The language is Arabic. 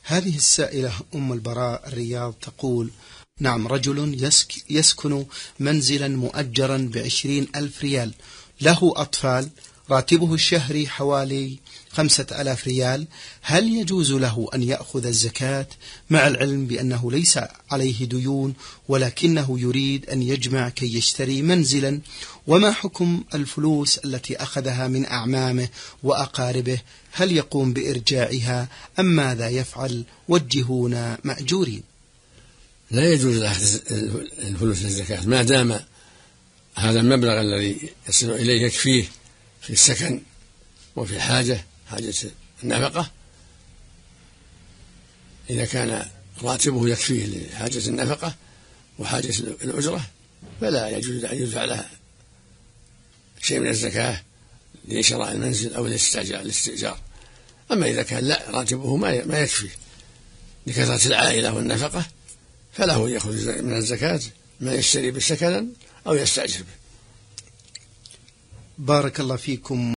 هذه السائلة أم البراء الرياض تقول: نعم، رجل يسكن منزلا مؤجرا ب20,000 ريال، له أطفال، راتبه الشهري حوالي 5,000 ريال. هل يجوز له أن يأخذ الزكاة مع العلم بأنه ليس عليه ديون، ولكنه يريد أن يجمع كي يشتري منزلا؟ وما حكم الفلوس التي أخذها من أعمامه وأقاربه؟ هل يقوم بإرجاعها أم ماذا يفعل؟ وجهونا مأجورين. لا يجوز أخذ الفلوس للزكاة ما دام هذا المبلغ الذي يصل إليه يكفيه في السكن وفي حاجة النفقة. إذا كان راتبه يكفيه لحاجة النفقة وحاجة الأجرة فلا يجوز أن يدفع لها شيء من الزكاة لشراء المنزل أو الاستئجار. أما إذا كان لا، راتبه ما يكفيه لكثرة العائلة والنفقة، فله يأخذ من الزكاة ما يشتري به سكنا أو يستأجر به. بارك الله فيكم.